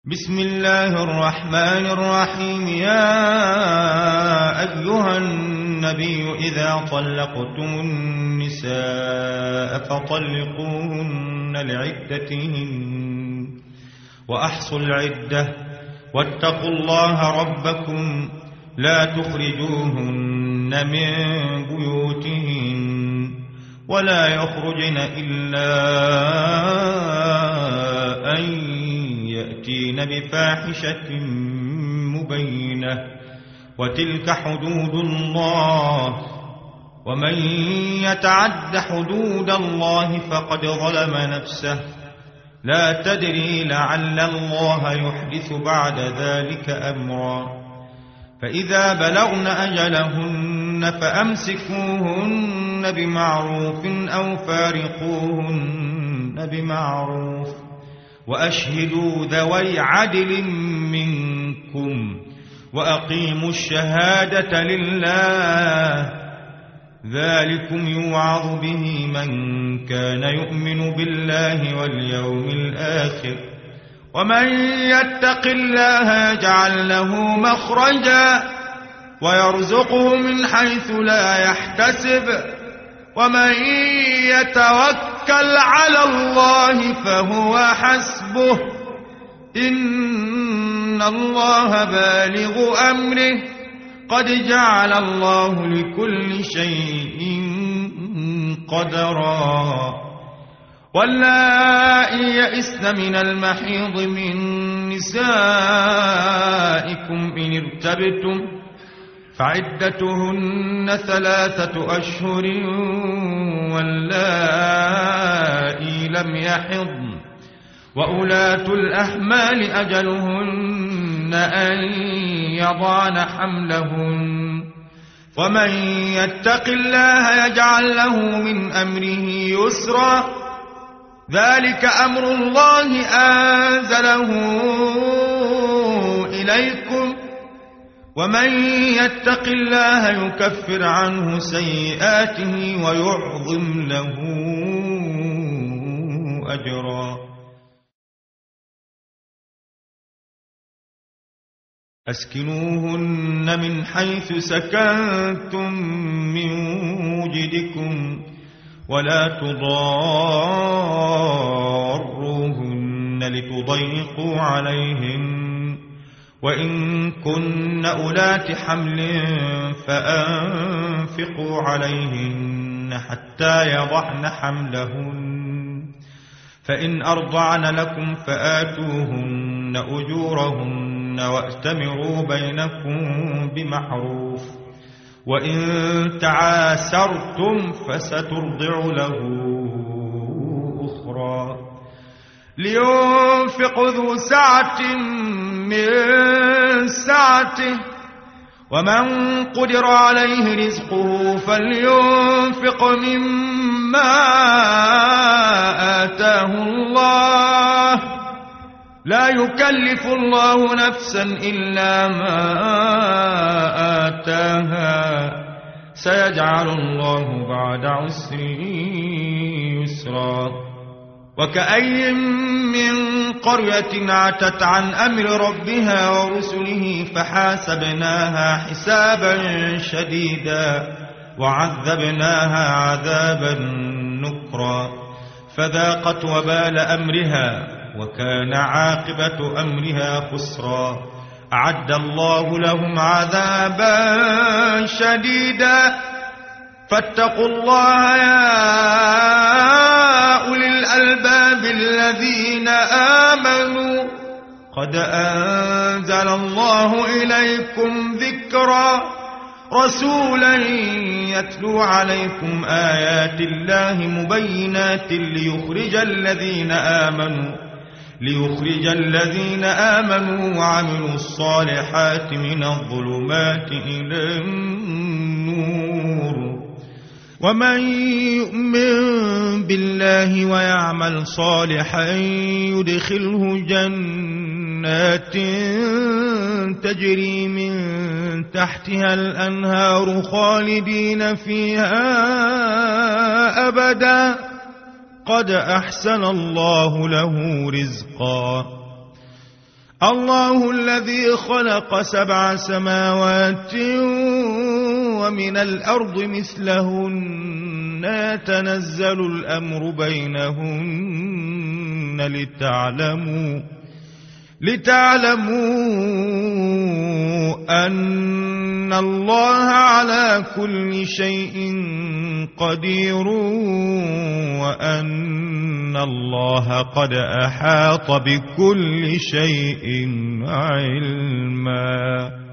بسم الله الرحمن الرحيم. يا أيها النبي إذا طلقتم النساء فطلقوهن لعدتهن وأحصوا العدة واتقوا الله ربكم لا تخرجوهن من بيوتهن ولا يخرجن إلا أن يأتين بفاحشة مبينة وتلك حدود الله ومن يتعد حدود الله فقد ظلم نفسه لا تدري لعل الله يحدث بعد ذلك أمرا. فإذا بلغن أجلهن فأمسكوهن بمعروف أو فارقوهن بمعروف وأشهدوا ذوي عدل منكم وأقيموا الشهادة لله ذلكم يوعظ به من كان يؤمن بالله واليوم الآخر ومن يتق الله يجعل له مخرجا ويرزقه من حيث لا يحتسب ومن يتوكل على الله فهو حسبه إن الله بالغ أمره قد جعل الله لكل شيء قدرا. واللائي يئسن من المحيض من نسائكم إن ارتبتم فعدتهن 3 أشهر واللائي لم يحضن وأولاة الأحمال أجلهن أن يضعن حملهن ومن يتق الله يجعل له من أمره يسرا ذلك أمر الله أنزله إليكم ومن يتق الله يكفر عنه سيئاته ويعظم له أجرا. أسكنوهن من حيث سكنتم من وجدكم ولا تضاروهن لتضيقوا عليهن وإن كن أولات حمل فأنفقوا عليهن حتى يضعن حملهن فإن أرضعن لكم فآتوهن أجورهن وأتمروا بينكم بمعروف وإن تعاسرتم فسترضع له أخرى. لينفق ذو سعة من سعته ومن قدر عليه رزقه فلينفق مما آتاه الله لا يكلف الله نفسا إلا ما آتاها سيجعل الله بعد عسر يسرا. وكأي من قرية عتت عن أمر ربها ورسله فحاسبناها حسابا شديدا وعذبناها عذابا نكرا فذاقت وبال أمرها وكان عاقبة أمرها خسرا. أعد الله لهم عذابا شديدا فاتقوا الله يا أولي الألباب الذين آمنوا قد أنزل الله إليكم ذكرا رسولا يتلو عليكم آيات الله مبينات ليخرج الذين آمنوا وعملوا الصالحات من الظلمات إلى النور ومن يؤمن بالله ويعمل صالحا يدخله جنات تجري من تحتها الأنهار خالدين فيها أبدا قد أحسن الله له رزقا. الله الذي خلق 7 سماوات ومن الأرض مثلهن يتنزل الأمر بينهن لتعلموا أن الله على كل شيء قدير وأن الله قد أحاط بكل شيء علما.